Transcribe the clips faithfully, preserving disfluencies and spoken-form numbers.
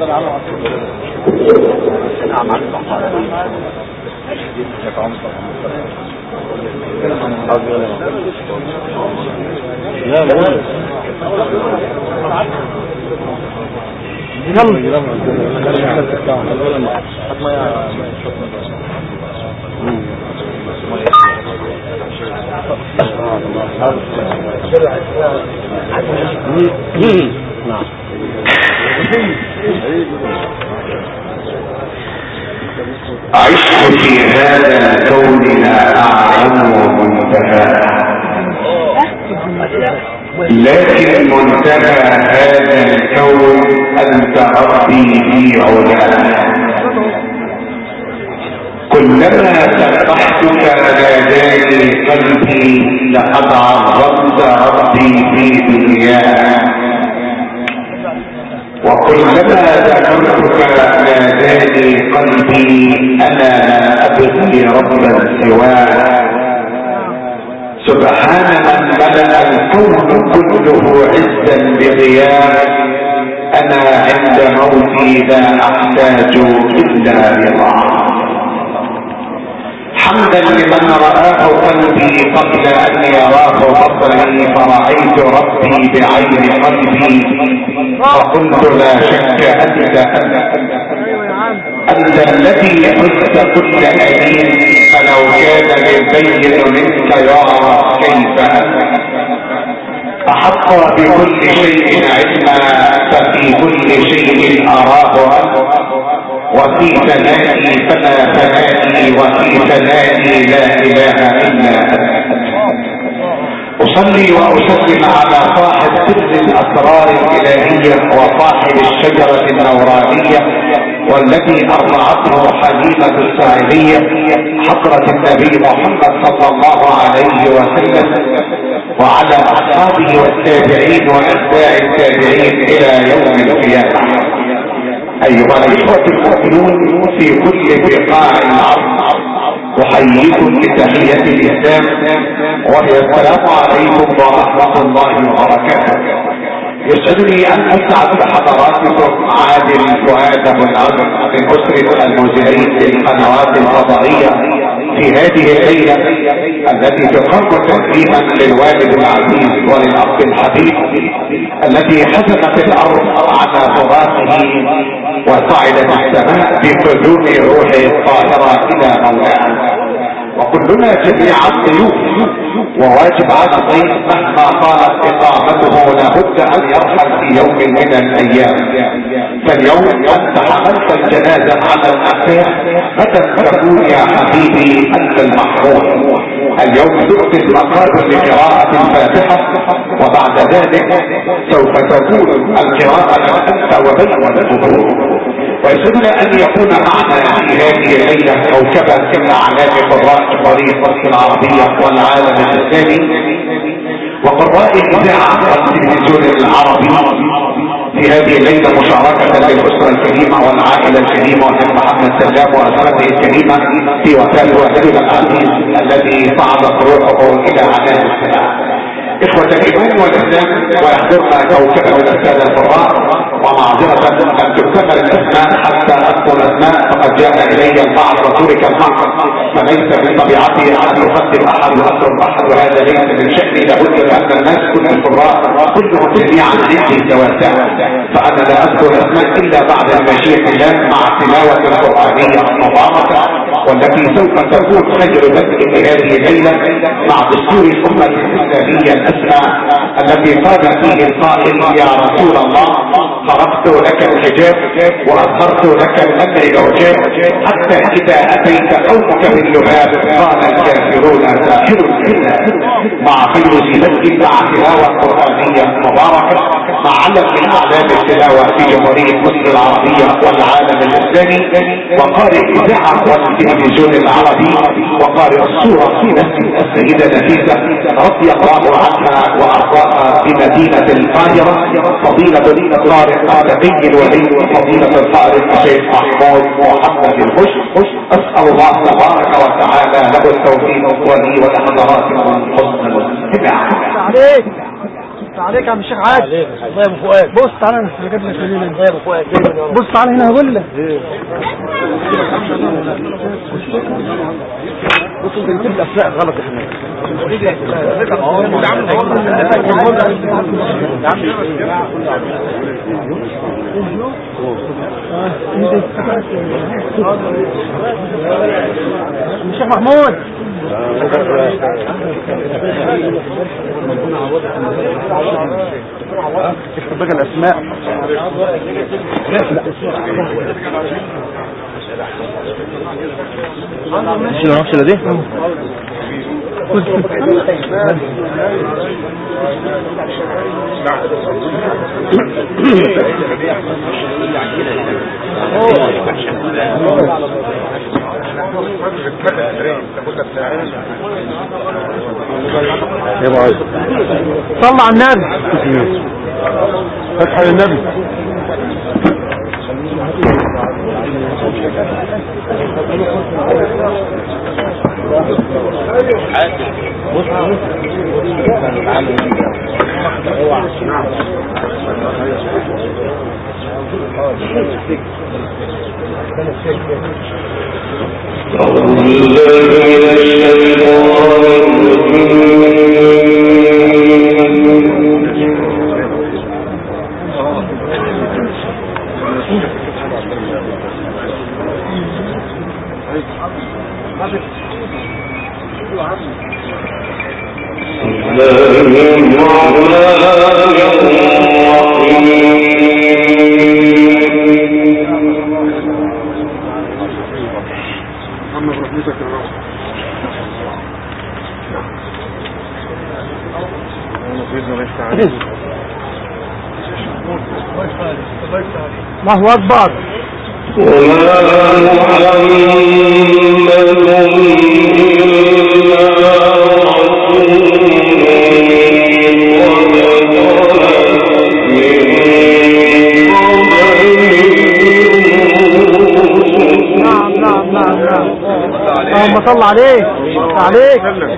عشت في هذا الكون لا أعلم منتهى، لكن منتهى هذا الكون أنت ربي في علاه. كلما سبحتك ناداني قلبي لقد عظمت ربي في دنياه، وكلما ذكرتك ناداني قلبي انا لا ابغي ربا سواه. سبحان من ملأ الكون كله عزا بغياب، انا عند موتي لا احتاج الا رضاه. حمدا لمن رآه قلبي قبل ان يراه بصري، فرأيت ربي بعين قلبي فقلت لا شك انت انت انت الذي حزت كل انين، فلو كان يبين منك يعرف كيف انت. احط بكل شيء علما، ففي كل شيء اراه انت، وفي ثنائي فلا ثنائي، وفي ثنائي لا اله الا انت. اصلي واسلم على صاحب سر الاسرار الالهيه وصاحب الشجره النورانيه، والذي ارضعته حليمه الساعديه، حضره النبي محمد صلى الله عليه وسلم، وعلى اصحابه والتابعين واتباع التابعين الى يوم القيامه. ايها الاخوه المؤمنون في كل بقاع الارض، احييكم بتحيه الاسلام، وهي السلام عليكم ورحمه الله وبركاته. يسعدني ان اسعد بحضراتكم عادل فؤاد ابو العز من اسره المذيعين للقنوات الفضائيه في هذه الليله التي تقر تكريما للوالد العزيز وللاب الحبيب الذي حزمت الارض على تراثه وصعدت السماء بقدوم روحه الطاهره الى مولاه. وكلنا جميعا ضيوف، وواجب على الضيف مهما طالت اقامته لابد ان يرحل في يوم من الايام. فاليوم انت حملت الجنازه على الاحياء، غدا تكون يا حبيبي انت المحروم. اليوم تؤتي المقابر لقراءه الفاتحه، وبعد ذلك سوف تكون القراءه انت وبين القبور. ويسعدنا ان يكون معنا في هذه الليله كوكبا من اعلام قراء طريقه العربيه والعالم الاسلامي وقراء الاذاعه والتلفزيون العربي في هذه الليله، مشاركه للاسره الكريمه والعائله الكريمه والشيخ محمد سلام واسرته الكريمه في وفاه والدنا العزيز الذي صعدت روحه الى عنان السماء. اخوة الايمان والاسلام، ويحضرنا كوكبة من السادة القراء، ومعذرة ان تكتمل الاسماء حتى اذكر الاسماء فقد جاء الي البعض رسولك الحق، فليس من طبيعتي ان اقدم احد واذكر احد، وهذا ليس من شأني، لابد لان الناس كل القراء كلهم جميعا عندي سواسية، فانا لا اذكر الاسماء الا بعد المشيئة الله مع التلاوة القرآنية المباركة، والتي سوف تكون خير بدء لهذه الليلة مع دستور الامة الاسلامية الاسمى الذي قال فيه القائل يا رسول الله خرقت لك الحجاب واظهرت لك الامر العجاب، حتى اذا اتيت قومك باللهاب قال الكافرون ساحر كذاب. مع خير زينة مع تلاوة قرآنية مباركة مع علم من اعلام التلاوة في جمهورية مصر العربية والعالم الاسلامي، وقارئ الاذاعة والتلفزيون العربي، وقارئ الصورة في نفس السيدة نفيسة رضي الله عنها وارضاها بمدينة القاهرة، فضيلة القارئ التقي الولي فضيلة القارئ الشيخ محمود محمد الخش. اسأل الله تبارك وتعالى له التوفيق ولي ولحضراتكم حسن الاستماع. عليك يا عم الشيخ عادل. الله يا ابو فؤاد. بص تعالى انا جايب لك دليل. الله يا ابو فؤاد. بص تعالى هنا هقول لك. بص انت بتجيب الاسماء غلط يا حماد. الشيخ محمود اكتب بقى الاسماء. مش العفشه دي صلى على النبي. فتح النبي. الله أكبر. وما محمد إلا اللهم صل عليك عليك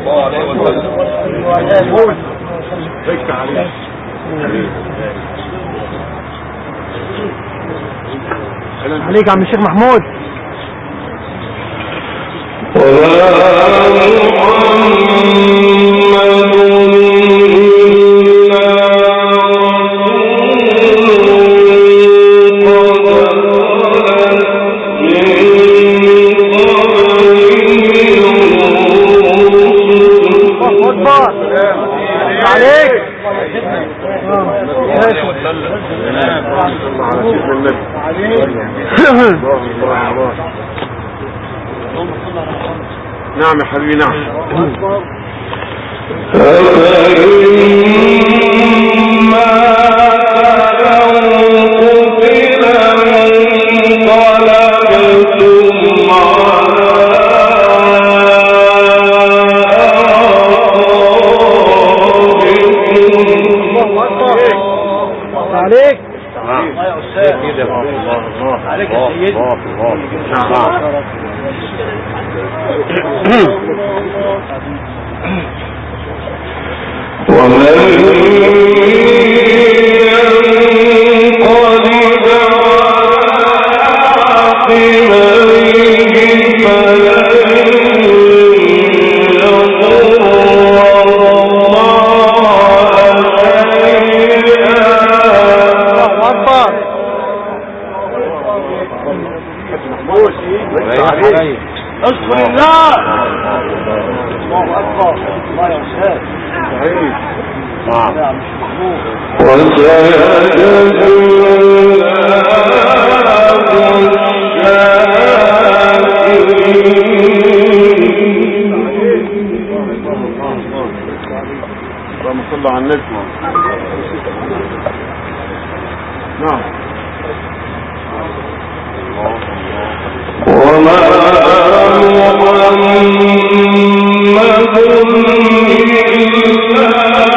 عليك يا عم الشيخ محمود. نعم يا حبيبي نعم. عليك الله يا أستاذ. الله الله عليك يا سيدي. الله الله. ومن ينقلب عاقبيه فلن يضر اذكر الله. الله اكبر. الله يا استاذ. صحيح. نعم يا مش محمود. اللهم صل على النبي. نعم. وما محمد إلا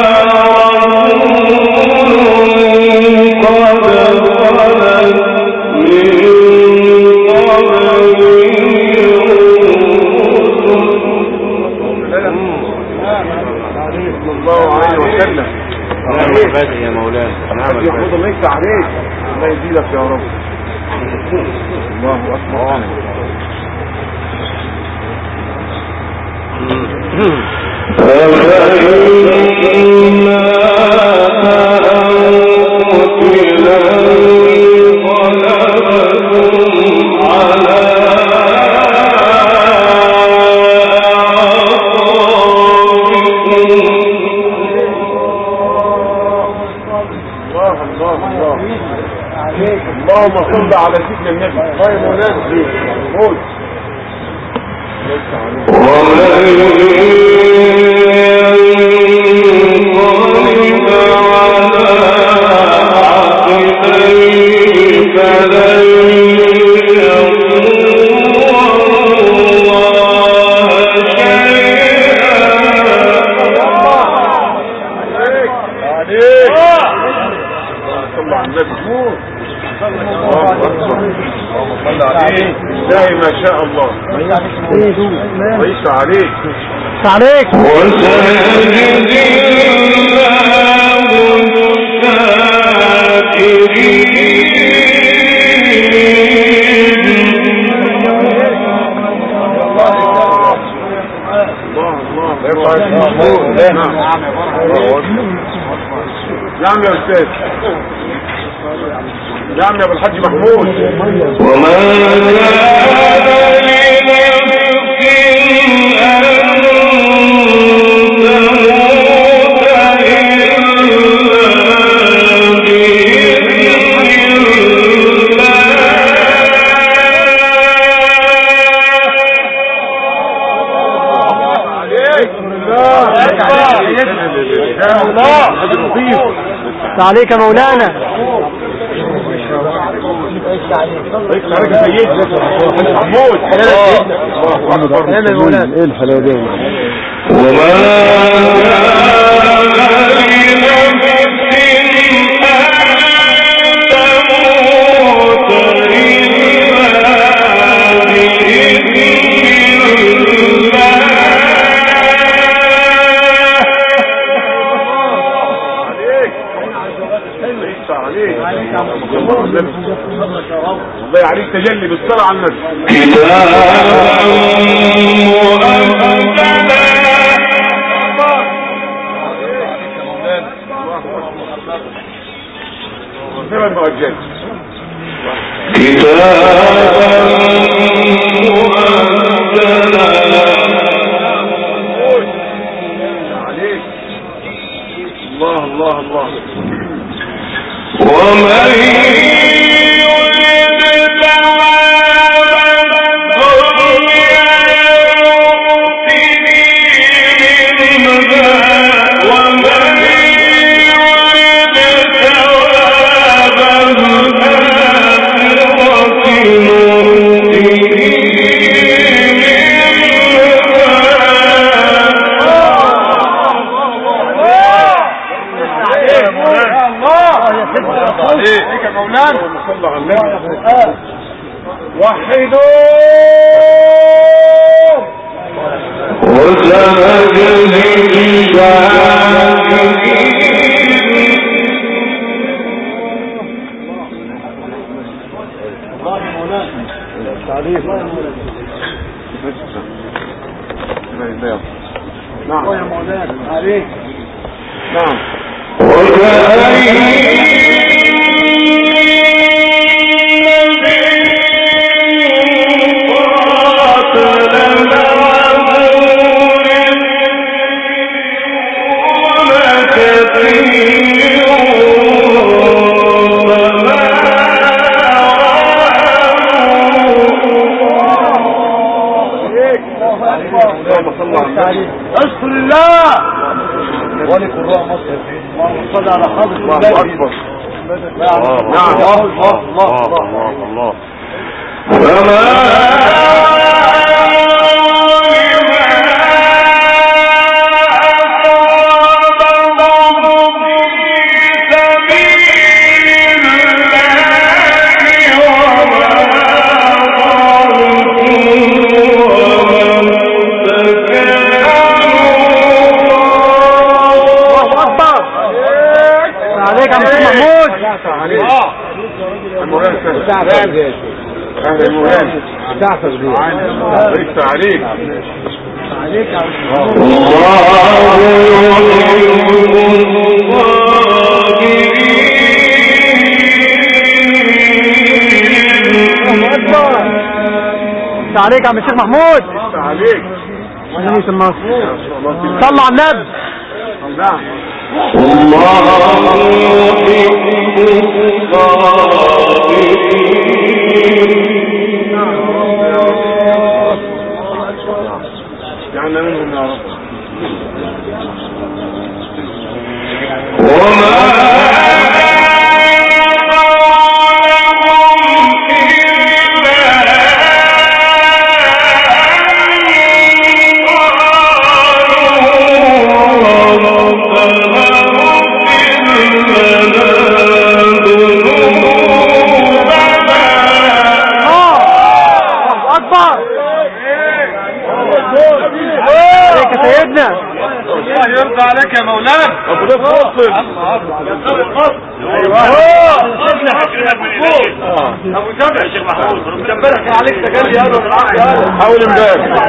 رسول قد خلت من قبله الرسل. صلى الله عليه وسلم. يفتح عليك، الله يزيدك يا رب. الله اكبر. اللهم صل على سيدنا النبي. طيب ونازل قول لا ما شاء الله. ليس عليك عليك وسيجزي الله الشاكرين. نعم يا استاذ، نعم يا ابو الحاج محمود. وما عليك يا مولانا. ايه الحلاوه دي؟ وما الله عليك تجلي بالصلاة على النبي. كتابا مؤجلا عليك. الله الله الله. ومن وحدوا وسنجزي نعم يا مولانا عليك. نعم اشكر الله ولقراء مصر. اللهم صل على حضرة الله اكبر. نعم الله الله الله الله. وما عليك المرسل اهل المرسل بتاعتك دي لسه عليك عليك يا عليك يا عم الشيخ محمود عليك ونبي المصر صلى على النبي جعلنا منهم يا رب الله يرضى عليك يا مولانا ابو ده فاصل ابو جابر يا شيخ محمود امبارح عليك تجلي يا ابو حاول امبارح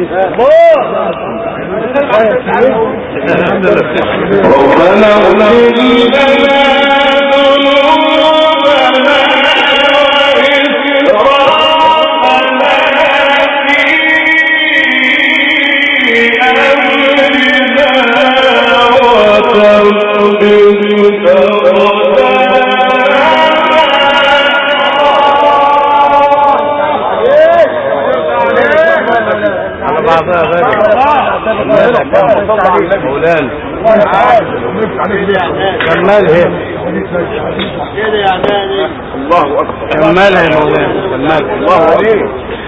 كمال هي الله اكبر كمال يا مولانا كمال الله عليك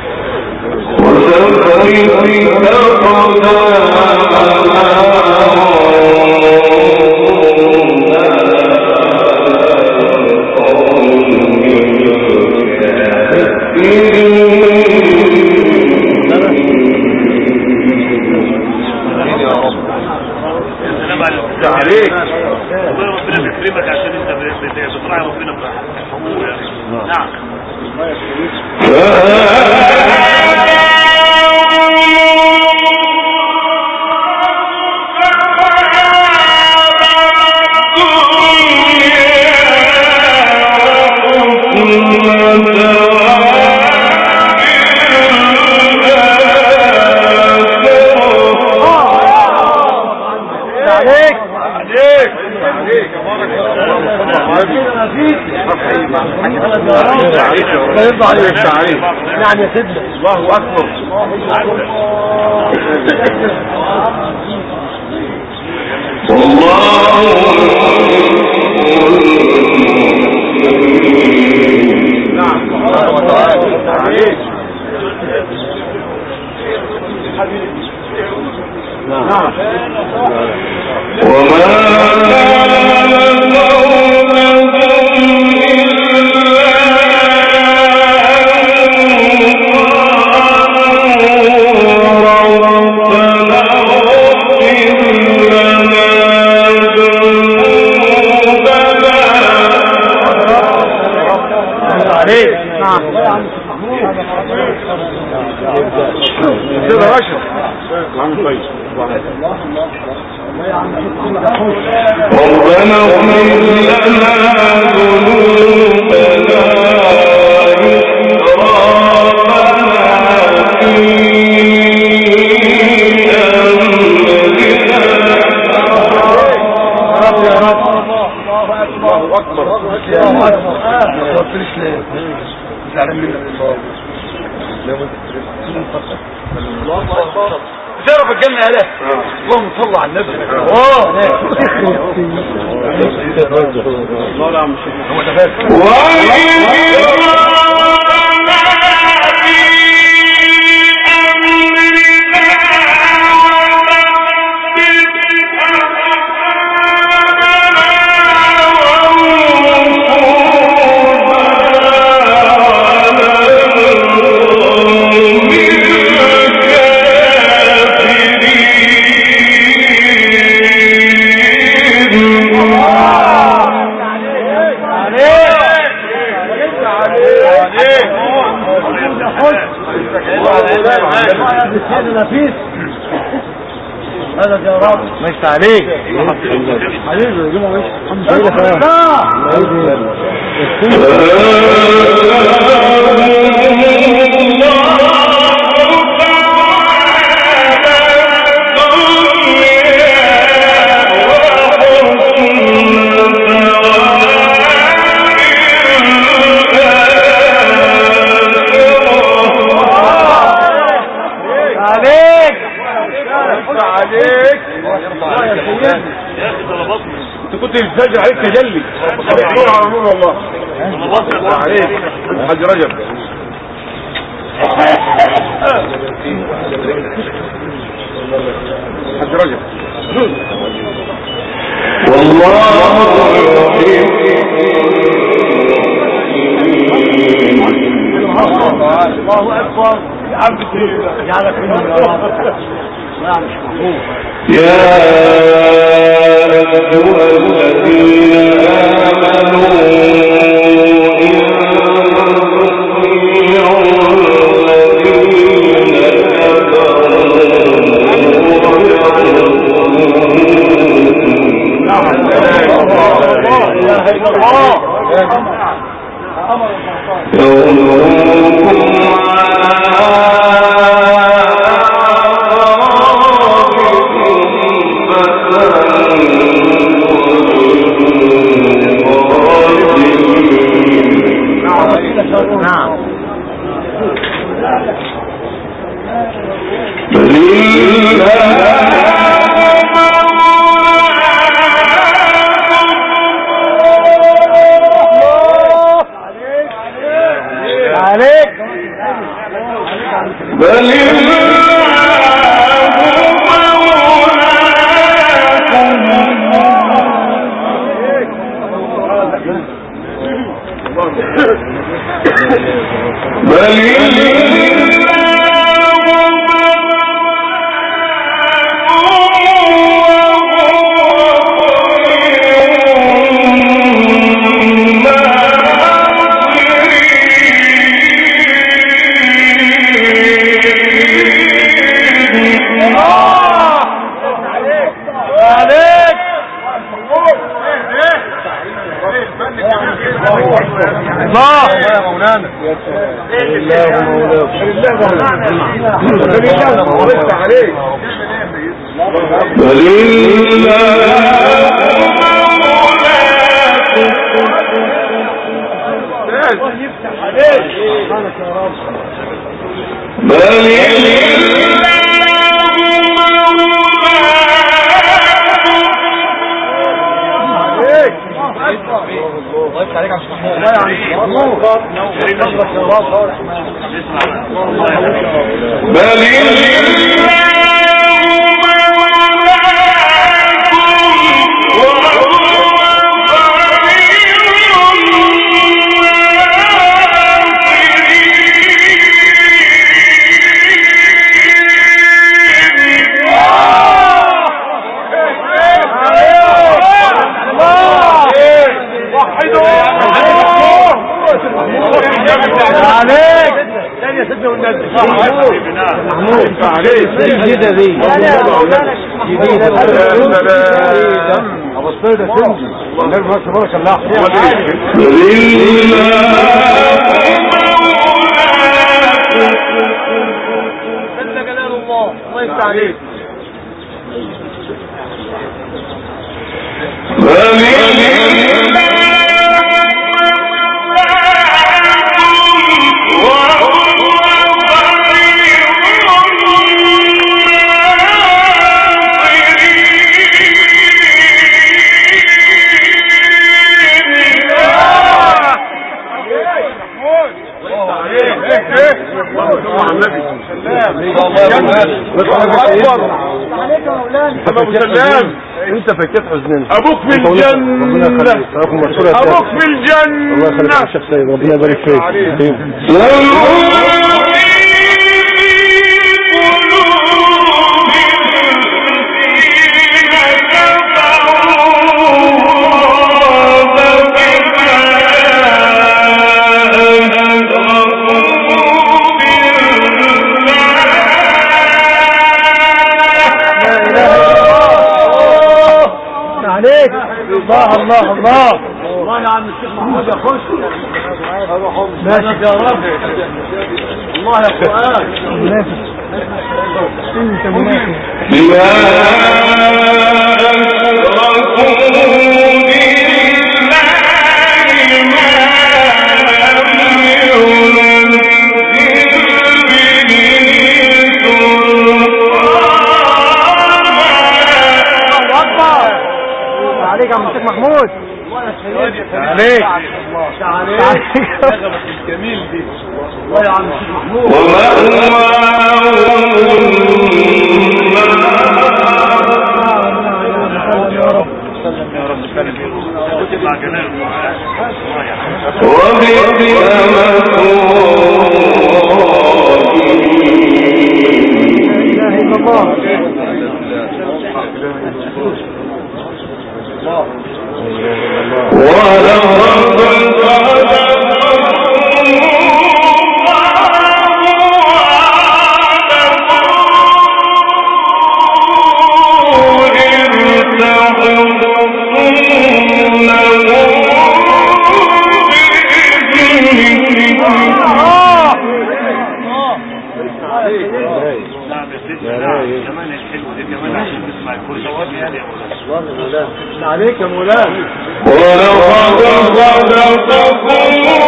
عليك ربنا بيكرمك عشان انت بتراعي ربنا بحقوقه يا اخي نعم الله يرضى عليك تعريف نعم يا سيدنا الله اكبر نعم الله تعالى نعم كده راشد عم طيب ربنا اغفر لنا ذنوبنا الله اكبر زعلان منك تعرف الجنة يا له اللهم صل على النبي اه الله لا مش هو تفاهم عليك هذا يا رب ماشي عليك حبيبي يا جماعه الحمد انت كنت بتسجل عليك تجلي نور على نور والله عليك حاج رجب حاج رجب والله الله اكبر يا عبد جعلك منهم يا رب يا أيها الذين آمنوا إن تطيعوا الذين جديدة دي جديدة ابو السيدة تنجي والنبي ما تبارك الله جل جلال الله الله يفتح عليك انت فكيت حزننا ابوك في الجنة ابوك في الجنة الله يخليك يا شيخ سيد ربنا يبارك فيك الله الله الله يا عم الشيخ محمود يخش ماشي يا رب الله يا قرآن انت منافق عليك يا عم الشيخ محمود عليك عليك الجميل دي الله يا عم الشيخ محمود يا رب سلم يا رب سلم وتطلع جلال لا اله الا الله عليك يا مولانا ولقد صدقكم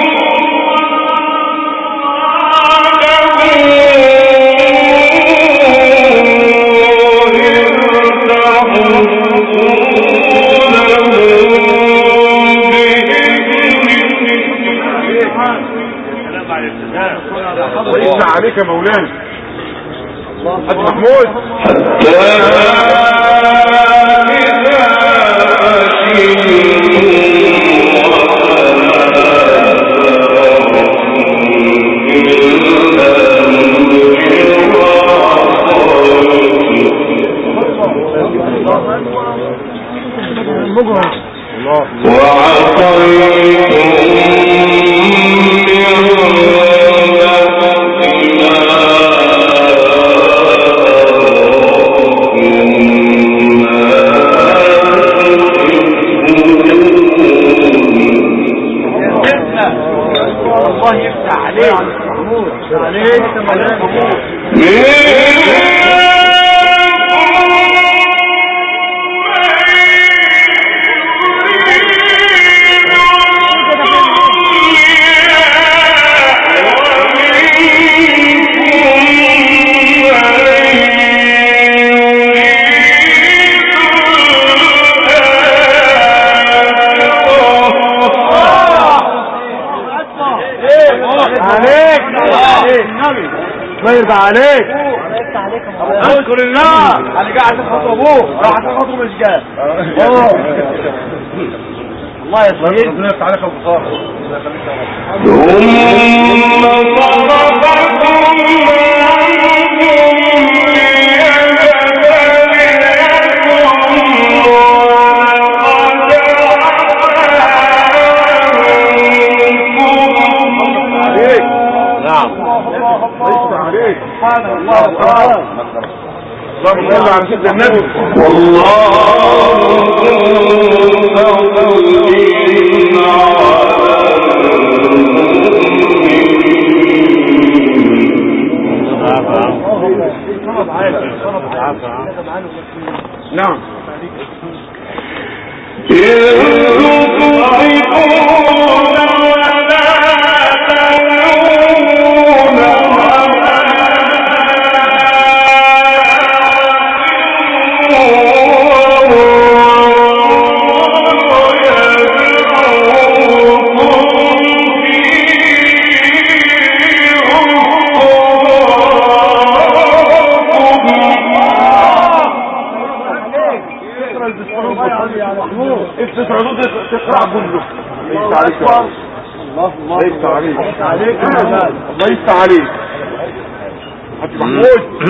وإن عليك يا مولانا حاج محمود يرضى عليك اذكر الله اللي جاي عشان خاطر ابوه راح عشان خاطره مش جاي الله يا سيدي ربنا يفتح عليك ابو صالح ثم سبحان الله اللهم صل على سيدنا النبي نعم تقرأ كله ليس عليك الله الله ليس عليك عليك الله يفتح عليك حاج محمود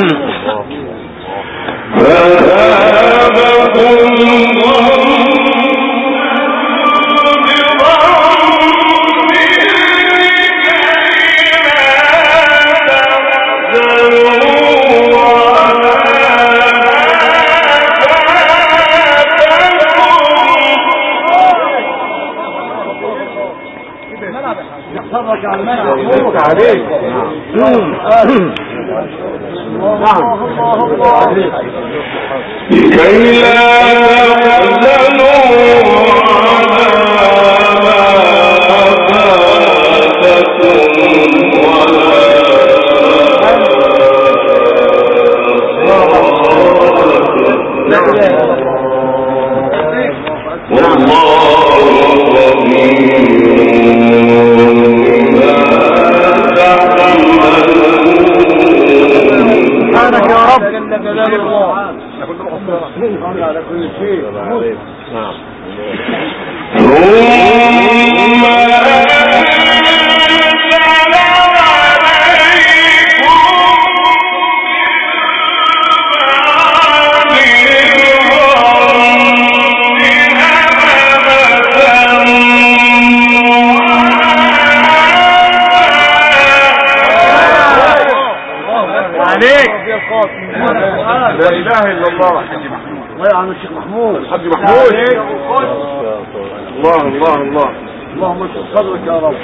يحفظك يا عمنا محمود عليك. نعم الله الله لكي لا تحزنوا على ما فاتكم ولا سبحانك يا رب جل جلال الله على كل شيء. نعم لا اله الا الله. الله يا عم الشيخ محمود الحاج محمود. الله الله الله اللهم اشف صدرك يا رب.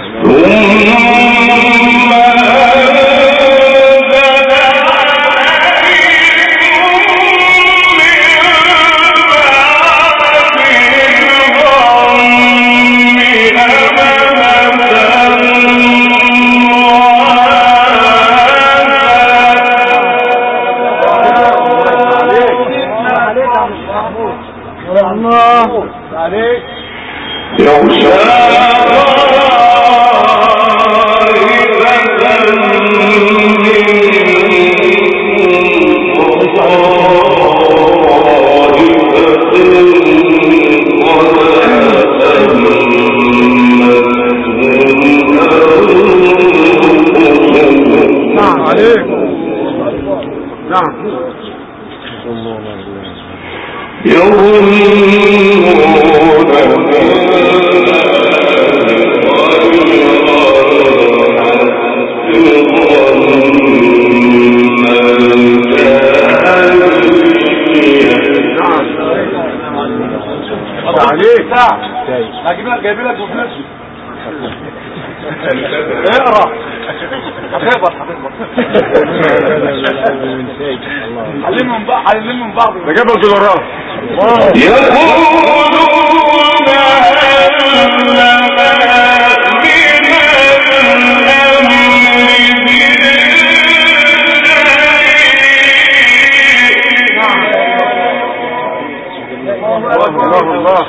الله عليك يغشى نعم عليك. نعم هجيب لك جايب لك وفلوسي اقرا هتقبض هتقبض علمهم بعض علمهم بعض ده جاب الدولارات. الله الله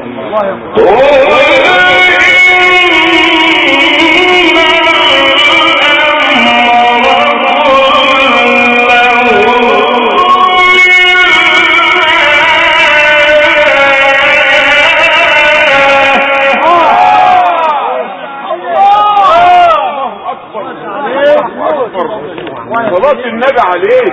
صلاة النبي عليك.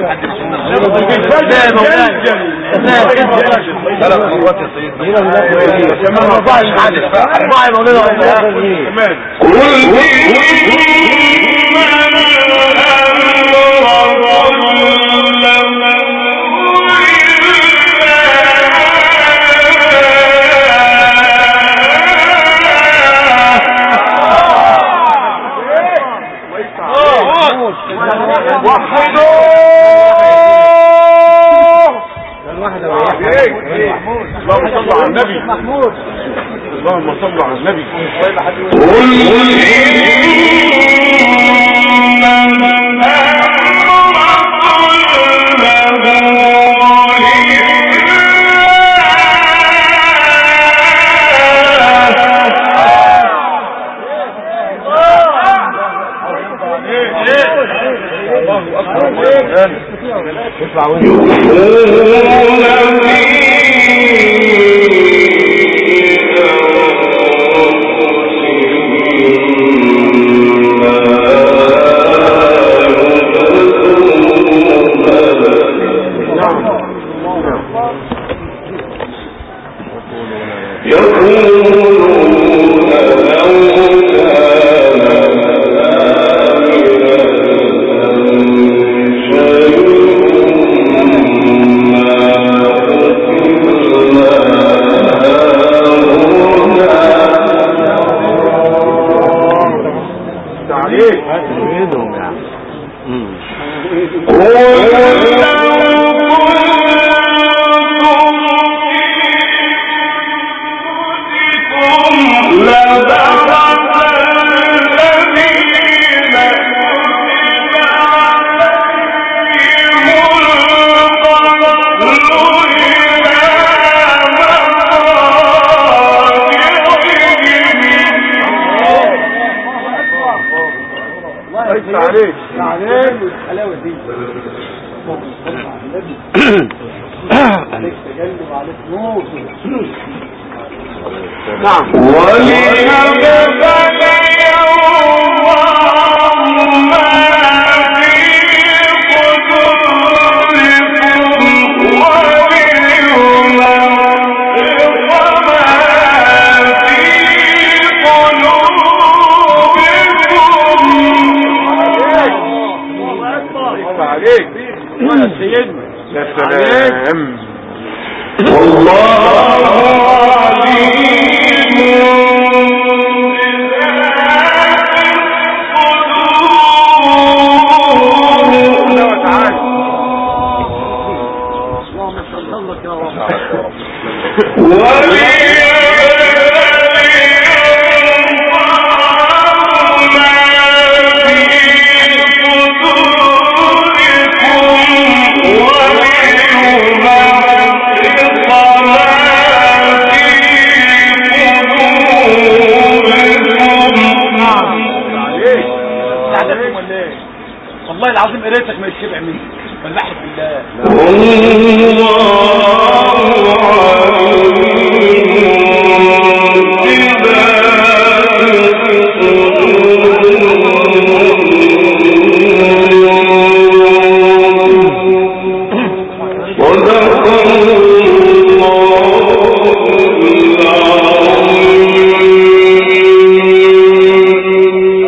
اللهم صل على النبي. اللهم صل على النبي. عليك عليك عليك الحلاوه دي عليك تجلب عليك نور نعم وليبتلي الله ما في قلوبكم وليمحص عليك يا سيدنا يا سلام والله عليم اللهم صل لك يا رب والله العظيم قريتك ما يتشبع مني فالبحث بالله والله